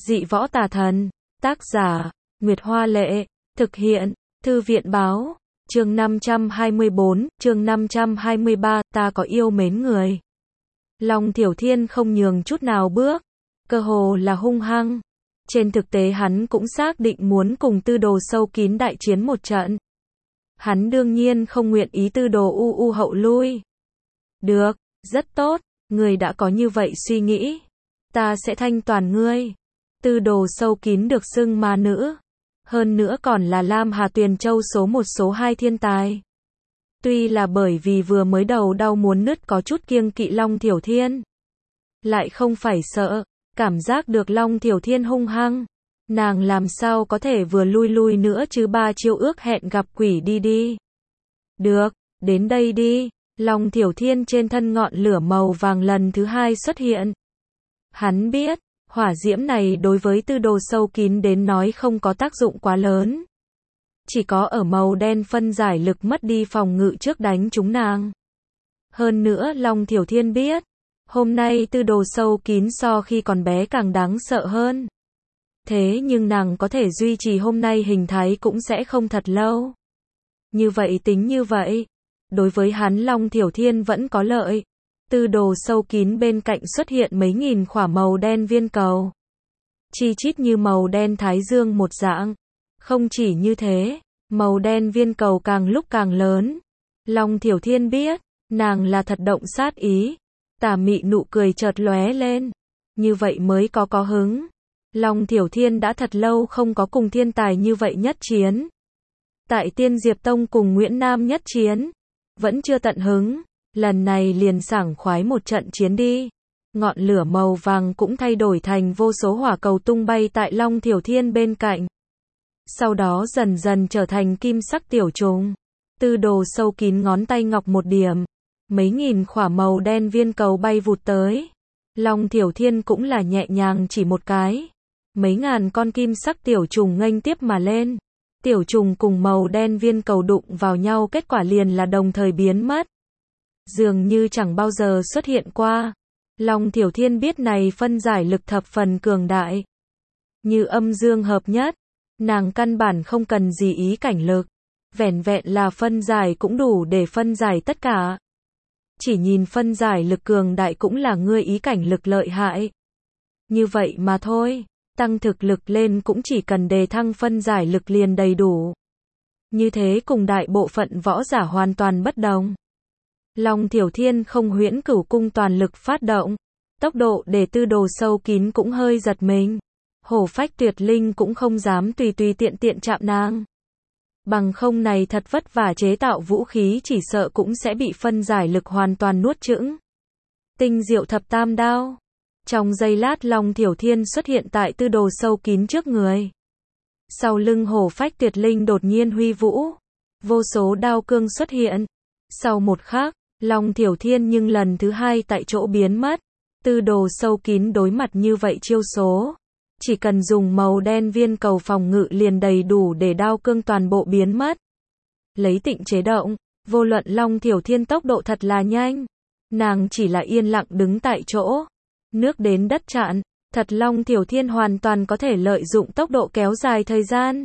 Dị võ tà thần. Tác giả, Nguyệt Hoa Lệ. Thực hiện, Thư viện Báo. Chương 524, chương 523, ta có yêu mến người. Long Thiểu Thiên không nhường chút nào bước, cơ hồ là hung hăng. Trên thực tế hắn cũng xác định muốn cùng Tư Đồ sâu kín đại chiến một trận. Hắn đương nhiên không nguyện ý Tư Đồ hậu lui. Được, rất tốt, người đã có như vậy suy nghĩ. Ta sẽ thanh toàn ngươi. Tư Đồ sâu kín được xưng ma nữ. Hơn nữa còn là Lam Hà Tuyền Châu số 1 số 2 thiên tài. Tuy là bởi vì vừa mới đầu đau muốn nứt có chút kiêng kỵ Long Thiểu Thiên. Lại không phải sợ, cảm giác được Long Thiểu Thiên hung hăng. Nàng làm sao có thể vừa lui nữa chứ, 3 chiêu ước hẹn gặp quỷ đi. Được, đến đây đi. Long Thiểu Thiên trên thân ngọn lửa màu vàng lần thứ 2 xuất hiện. Hắn biết, hỏa diễm này đối với Tư Đồ sâu kín đến nói không có tác dụng quá lớn. Chỉ có ở màu đen phân giải lực mất đi phòng ngự trước đánh chúng nàng. Hơn nữa Long Thiểu Thiên biết, hôm nay Tư Đồ sâu kín so khi còn bé càng đáng sợ hơn. Thế nhưng nàng có thể duy trì hôm nay hình thái cũng sẽ không thật lâu. Như vậy tính như vậy, đối với hắn Long Thiểu Thiên vẫn có lợi. Tư Đồ sâu kín bên cạnh xuất hiện mấy nghìn khỏa màu đen viên cầu. Chi chít như màu đen thái dương một dạng. Không chỉ như thế, màu đen viên cầu càng lúc càng lớn. Long Thiểu Thiên biết, nàng là thật động sát ý. Tà mị nụ cười chợt lóe lên. Như vậy mới có hứng. Long Thiểu Thiên đã thật lâu không có cùng thiên tài như vậy nhất chiến. Tại Tiên Diệp Tông cùng Nguyễn Nam nhất chiến, vẫn chưa tận hứng. Lần này liền sảng khoái một trận chiến đi. Ngọn lửa màu vàng cũng thay đổi thành vô số hỏa cầu tung bay tại Long Thiểu Thiên bên cạnh. Sau đó dần dần trở thành kim sắc tiểu trùng. Tư Đồ sâu kín ngón tay ngọc một điểm. Mấy nghìn khỏa màu đen viên cầu bay vụt tới. Long Thiểu Thiên cũng là nhẹ nhàng chỉ một cái. Mấy ngàn con kim sắc tiểu trùng nghênh tiếp mà lên. Tiểu trùng cùng màu đen viên cầu đụng vào nhau, kết quả liền là đồng thời biến mất. Dường như chẳng bao giờ xuất hiện qua. Long Thiểu Thiên biết này phân giải lực thập phần cường đại. Như âm dương hợp nhất. Nàng căn bản không cần gì ý cảnh lực. Vẻn vẹn là phân giải cũng đủ để phân giải tất cả. Chỉ nhìn phân giải lực cường đại cũng là ngươi ý cảnh lực lợi hại. Như vậy mà thôi. Tăng thực lực lên cũng chỉ cần đề thăng phân giải lực liền đầy đủ. Như thế cùng đại bộ phận võ giả hoàn toàn bất đồng. Long Thiểu Thiên không huyễn cửu cung toàn lực phát động. Tốc độ để Tư Đồ sâu kín cũng hơi giật mình. Hổ phách tuyệt linh cũng không dám tùy tiện chạm nàng. Bằng không này thật vất vả chế tạo vũ khí chỉ sợ cũng sẽ bị phân giải lực hoàn toàn nuốt chửng. Tinh diệu thập tam đao. Trong giây lát Long Thiểu Thiên xuất hiện tại Tư Đồ sâu kín trước người. Sau lưng hổ phách tuyệt linh đột nhiên huy vũ. Vô số đao cương xuất hiện. Sau một khắc, Long Thiểu Thiên nhưng lần thứ 2 tại chỗ biến mất. Tư Đồ sâu kín đối mặt như vậy chiêu số. Chỉ cần dùng màu đen viên cầu phòng ngự liền đầy đủ để đao cương toàn bộ biến mất. Lấy tịnh chế động, vô luận Long Thiểu Thiên tốc độ thật là nhanh. Nàng chỉ là yên lặng đứng tại chỗ. Nước đến đất chặn, thật Long Thiểu Thiên hoàn toàn có thể lợi dụng tốc độ kéo dài thời gian.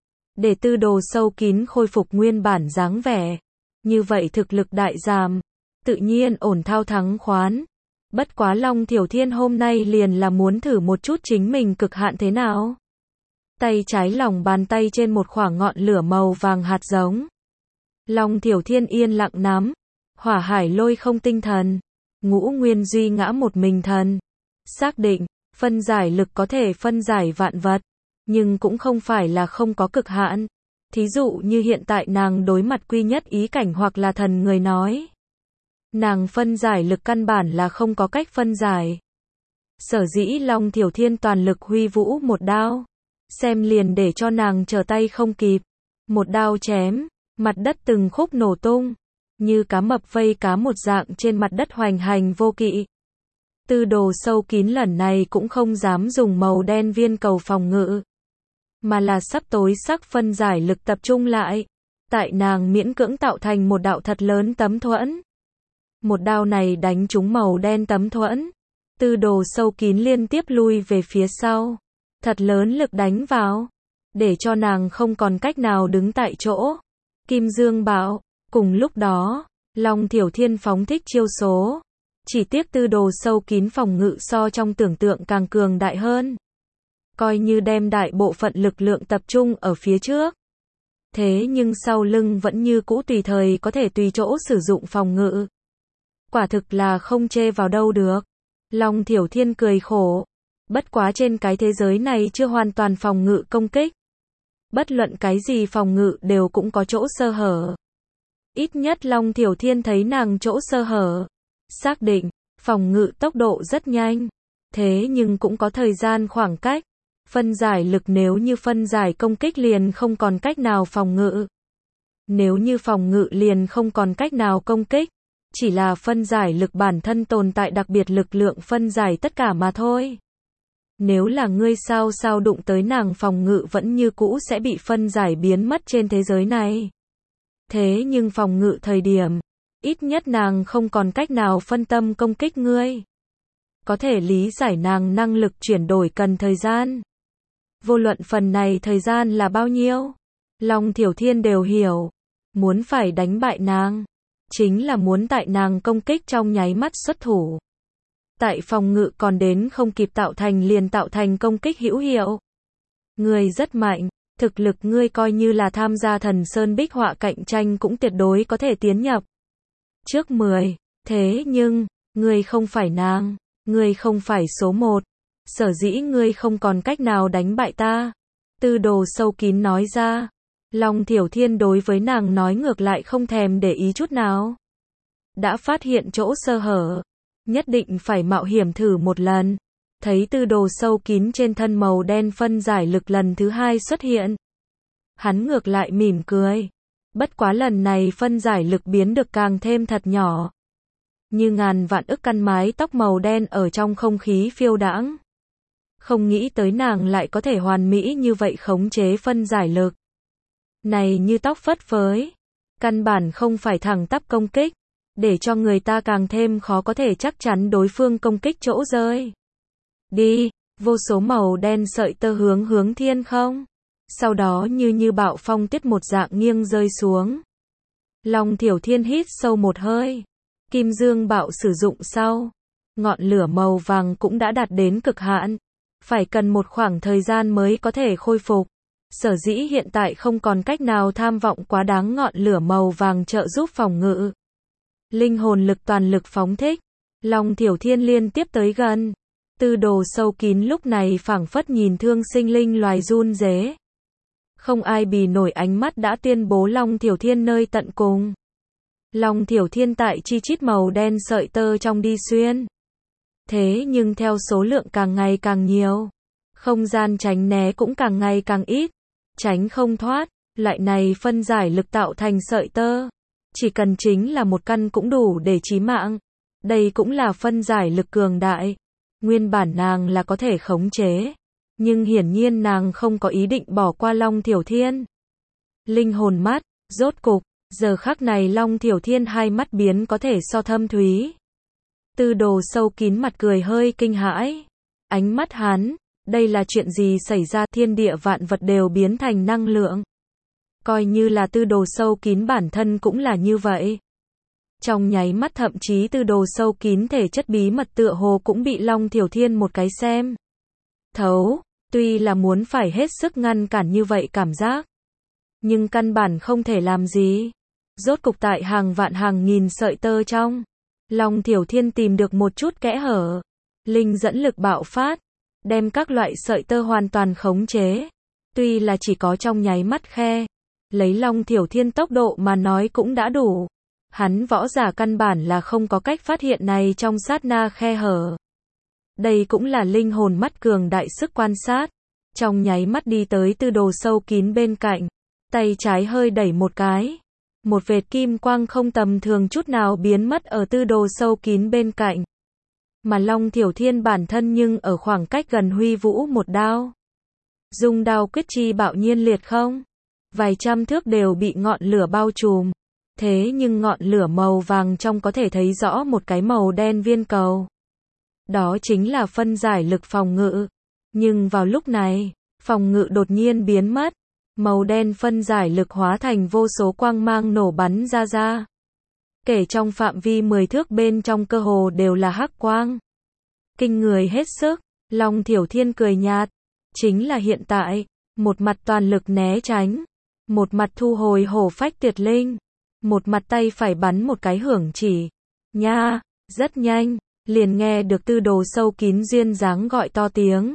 Để Tư Đồ sâu kín khôi phục nguyên bản dáng vẻ. Như vậy thực lực đại giảm. Tự nhiên ổn thao thắng khoán. Bất quá Long Thiểu Thiên hôm nay liền là muốn thử một chút chính mình cực hạn thế nào. Tay trái lòng bàn tay trên một khoảng ngọn lửa màu vàng hạt giống. Long Thiểu Thiên yên lặng nắm. Hỏa hải lôi không tinh thần. Ngũ nguyên duy ngã một mình thần. Xác định, phân giải lực có thể phân giải vạn vật. Nhưng cũng không phải là không có cực hạn. Thí dụ như hiện tại nàng đối mặt quy nhất ý cảnh hoặc là thần người nói. Nàng phân giải lực căn bản là không có cách phân giải. Sở dĩ Long Thiểu Thiên toàn lực huy vũ một đao. Xem liền để cho nàng trở tay không kịp. Một đao chém, mặt đất từng khúc nổ tung. Như cá mập vây cá một dạng trên mặt đất hoành hành vô kỵ. Tư Đồ sâu kín lần này cũng không dám dùng màu đen viên cầu phòng ngự. Mà là sắp tối sắc phân giải lực tập trung lại. Tại nàng miễn cưỡng tạo thành một đạo thật lớn tấm thuẫn. Một đao này đánh trúng màu đen tấm thuẫn. Tư Đồ sâu kín liên tiếp lui về phía sau. thật lớn lực đánh vào, để cho nàng không còn cách nào đứng tại chỗ. Kim Dương bảo, cùng lúc đó, Long Thiểu Thiên phóng thích chiêu số. Chỉ tiếc tư đồ sâu kín phòng ngự so trong tưởng tượng càng cường đại hơn. Coi như đem đại bộ phận lực lượng tập trung ở phía trước. Thế nhưng sau lưng vẫn như cũ tùy thời có thể tùy chỗ sử dụng phòng ngự. Quả thực là không chê vào đâu được. Long Thiểu Thiên cười khổ. Bất quá trên cái thế giới này chưa hoàn toàn phòng ngự công kích. Bất luận cái gì phòng ngự đều cũng có chỗ sơ hở. Ít nhất Long Thiểu Thiên thấy nàng chỗ sơ hở. Xác định, phòng ngự tốc độ rất nhanh. Thế nhưng cũng có thời gian khoảng cách. Phân giải lực nếu như phân giải công kích liền không còn cách nào phòng ngự. Nếu như phòng ngự liền không còn cách nào công kích. Chỉ là phân giải lực bản thân tồn tại đặc biệt lực lượng phân giải tất cả mà thôi. Nếu là ngươi sao đụng tới nàng phòng ngự vẫn như cũ sẽ bị phân giải biến mất trên thế giới này. Thế nhưng phòng ngự thời điểm, ít nhất nàng không còn cách nào phân tâm công kích ngươi. Có thể lý giải nàng năng lực chuyển đổi cần thời gian. Vô luận phần này thời gian là bao nhiêu, Long Thiểu Thiên đều hiểu. Muốn phải đánh bại nàng, chính là muốn tại nàng công kích trong nháy mắt xuất thủ. Tại phòng ngự còn đến không kịp tạo thành liền tạo thành công kích hữu hiệu. Ngươi rất mạnh, thực lực ngươi coi như là tham gia Thần Sơn Bích Họa cạnh tranh cũng tuyệt đối có thể tiến nhập trước 10, thế nhưng, ngươi không phải nàng, ngươi không phải số 1. Sở dĩ ngươi không còn cách nào đánh bại ta. Tư đồ sâu kín nói ra. Long Thiểu Thiên đối với nàng nói ngược lại không thèm để ý chút nào. Đã phát hiện chỗ sơ hở, nhất định phải mạo hiểm thử một lần. Thấy tư đồ sâu kín trên thân màu đen phân giải lực lần thứ 2 xuất hiện. Hắn ngược lại mỉm cười. Bất quá lần này phân giải lực biến được càng thêm thật nhỏ. Như ngàn vạn ức căn mái tóc màu đen ở trong không khí phiêu đãng. Không nghĩ tới nàng lại có thể hoàn mỹ như vậy khống chế phân giải lực. Này như tóc phất phới. Căn bản không phải thẳng tắp công kích. Để cho người ta càng thêm khó có thể chắc chắn đối phương công kích chỗ rơi. Đi, vô số màu đen sợi tơ hướng thiên không. Sau đó như bạo phong tiết một dạng nghiêng rơi xuống. Long Thiểu Thiên hít sâu một hơi. Kim Dương bạo sử dụng sau. Ngọn lửa màu vàng cũng đã đạt đến cực hạn. Phải cần một khoảng thời gian mới có thể khôi phục. Sở dĩ hiện tại không còn cách nào tham vọng quá đáng ngọn lửa màu vàng trợ giúp phòng ngự. Linh hồn lực toàn lực phóng thích. Long Thiểu Thiên liên tiếp tới gần. Tư đồ sâu kín lúc này phảng phất nhìn thương sinh linh loài run rế. Không ai bì nổi ánh mắt đã tuyên bố Long Thiểu Thiên nơi tận cùng. Long Thiểu Thiên tại chi chít màu đen sợi tơ trong đi xuyên. Thế nhưng theo số lượng càng ngày càng nhiều, không gian tránh né cũng càng ngày càng ít. Tránh không thoát, loại này phân giải lực tạo thành sợi tơ. Chỉ cần chính là một căn cũng đủ để chí mạng. Đây cũng là phân giải lực cường đại. Nguyên bản nàng là có thể khống chế. Nhưng hiển nhiên nàng không có ý định bỏ qua Long Thiểu Thiên. Linh hồn mắt, rốt cục, giờ khắc này Long Thiểu Thiên hai mắt biến có thể so thâm thúy. Tư đồ sâu kín mặt cười hơi kinh hãi. Ánh mắt hắn, đây là chuyện gì xảy ra, thiên địa vạn vật đều biến thành năng lượng. Coi như là tư đồ sâu kín bản thân cũng là như vậy. Trong nháy mắt thậm chí tư đồ sâu kín thể chất bí mật tựa hồ cũng bị Long Thiểu Thiên một cái xem thấu, tuy là muốn phải hết sức ngăn cản như vậy cảm giác. Nhưng căn bản không thể làm gì. Rốt cục tại hàng vạn hàng nghìn sợi tơ trong. Long Thiểu Thiên tìm được một chút kẽ hở. Linh dẫn lực bạo phát. Đem các loại sợi tơ hoàn toàn khống chế. Tuy là chỉ có trong nháy mắt khe. Lấy Long Thiểu Thiên tốc độ mà nói cũng đã đủ. Hắn võ giả căn bản là không có cách phát hiện này trong sát na khe hở. Đây cũng là linh hồn mắt cường đại sức quan sát. Trong nháy mắt đi tới tư đồ sâu kín bên cạnh. Tay trái hơi đẩy một cái. Một vệt kim quang không tầm thường chút nào biến mất ở tư đồ sâu kín bên cạnh. Mà Long Thiểu Thiên bản thân nhưng ở khoảng cách gần huy vũ một đao. Dùng đao quyết chi bạo nhiên liệt không. Vài trăm thước đều bị ngọn lửa bao trùm. Thế nhưng ngọn lửa màu vàng trong có thể thấy rõ một cái màu đen viên cầu. Đó chính là phân giải lực phòng ngự. Nhưng vào lúc này, phòng ngự đột nhiên biến mất. Màu đen phân giải lực hóa thành vô số quang mang nổ bắn ra. Kể trong phạm vi 10 thước bên trong cơ hồ đều là hắc quang. Kinh người hết sức, Long Thiểu Thiên cười nhạt. Chính là hiện tại, một mặt toàn lực né tránh, một mặt thu hồi hổ phách tuyệt linh, một mặt tay phải bắn một cái hưởng chỉ. Nha, rất nhanh, liền nghe được tư đồ sâu kín duyên dáng gọi to tiếng.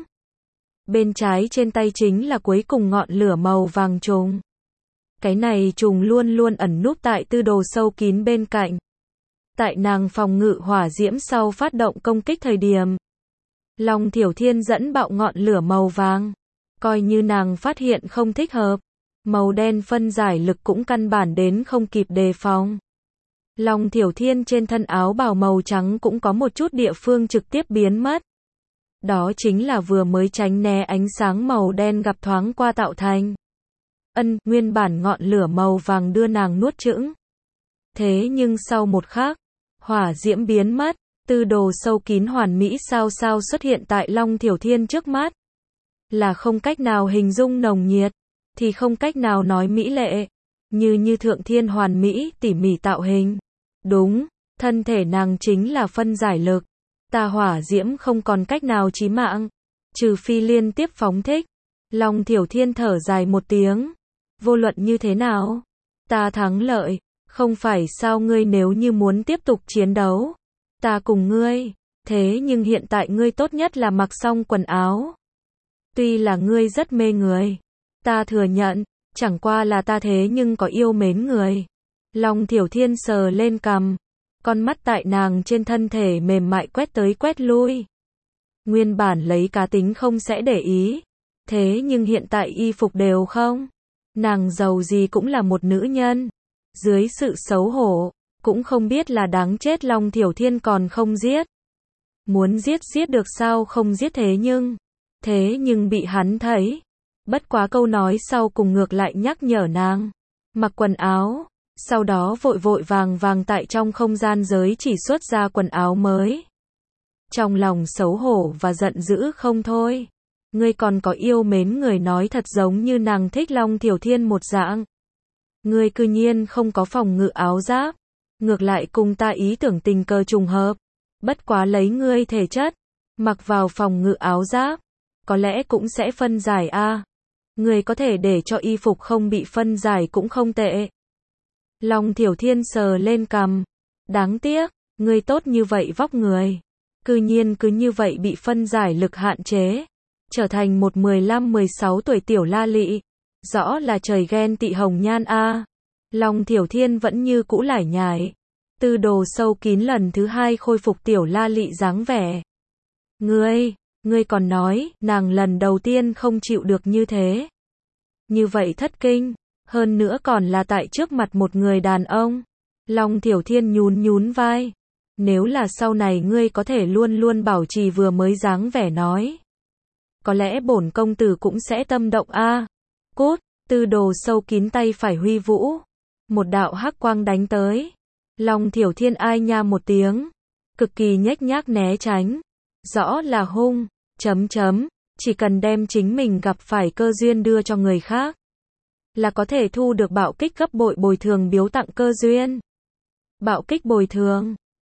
Bên trái trên tay chính là cuối cùng ngọn lửa màu vàng trùng. Cái này trùng luôn luôn ẩn núp tại tư đồ sâu kín bên cạnh. Tại nàng phòng ngự hỏa diễm sau phát động công kích thời điểm, Long Thiểu Thiên dẫn bạo ngọn lửa màu vàng. Coi như nàng phát hiện không thích hợp, màu đen phân giải lực cũng căn bản đến không kịp đề phòng. Long Thiểu Thiên trên thân áo bào màu trắng cũng có một chút địa phương trực tiếp biến mất. Đó chính là vừa mới tránh né ánh sáng màu đen gặp thoáng qua tạo thành. Nguyên bản ngọn lửa màu vàng đưa nàng nuốt chửng. Thế nhưng sau một khắc, hỏa diễm biến mất, tư đồ sâu kín hoàn mỹ sao xuất hiện tại Long Thiểu Thiên trước mắt. Là không cách nào hình dung nồng nhiệt, thì không cách nào nói mỹ lệ, như thượng thiên hoàn mỹ tỉ mỉ tạo hình. Đúng, thân thể nàng chính là phân giải lực. Ta hỏa diễm không còn cách nào chí mạng, trừ phi liên tiếp phóng thích. Long Thiểu Thiên thở dài một tiếng. Vô luận như thế nào, ta thắng lợi, không phải sao ngươi nếu như muốn tiếp tục chiến đấu, ta cùng ngươi, thế nhưng hiện tại ngươi tốt nhất là mặc xong quần áo. Tuy là ngươi rất mê người, ta thừa nhận, chẳng qua là ta thế nhưng có yêu mến người. Long Thiểu Thiên sờ lên cằm, con mắt tại nàng trên thân thể mềm mại quét tới quét lui. Nguyên bản lấy cá tính không sẽ để ý, thế nhưng hiện tại y phục đều không. Nàng giàu gì cũng là một nữ nhân. Dưới sự xấu hổ, cũng không biết là đáng chết Long Thiểu Thiên còn không giết. Muốn giết được sao không giết thế nhưng bị hắn thấy. Bất quá câu nói sau cùng ngược lại nhắc nhở nàng. Mặc quần áo, sau đó vội vàng tại trong không gian giới chỉ xuất ra quần áo mới. Trong lòng xấu hổ và giận dữ không thôi. Ngươi còn có yêu mến người nói thật giống như nàng thích Long Thiểu Thiên một dạng. Ngươi cư nhiên không có phòng ngự áo giáp. Ngược lại cùng ta ý tưởng tình cờ trùng hợp. Bất quá lấy ngươi thể chất, mặc vào phòng ngự áo giáp, có lẽ cũng sẽ phân giải a. Ngươi có thể để cho y phục không bị phân giải cũng không tệ. Long Thiểu Thiên sờ lên cằm. Đáng tiếc, ngươi tốt như vậy vóc người, cư nhiên cứ như vậy bị phân giải lực hạn chế. Trở thành một 15-16 tuổi tiểu la lị. Rõ là trời ghen tị hồng nhan a. Long Thiểu Thiên vẫn như cũ lải nhải. Tư đồ sâu kín lần thứ hai khôi phục tiểu la lị dáng vẻ. Ngươi còn nói, nàng lần đầu tiên không chịu được như thế. Như vậy thất kinh, hơn nữa còn là tại trước mặt một người đàn ông. Long Thiểu Thiên nhún vai. Nếu là sau này ngươi có thể luôn bảo trì vừa mới dáng vẻ nói, có lẽ bổn công tử cũng sẽ tâm động a. Cút, tư đồ sâu kín tay phải huy vũ. Một đạo hắc quang đánh tới. Long Thiểu Thiên ai nha một tiếng. Cực kỳ nhếch nhác né tránh. Rõ là hung, chỉ cần đem chính mình gặp phải cơ duyên đưa cho người khác, là có thể thu được bạo kích gấp bội bồi thường biếu tặng cơ duyên. Bạo kích bồi thường.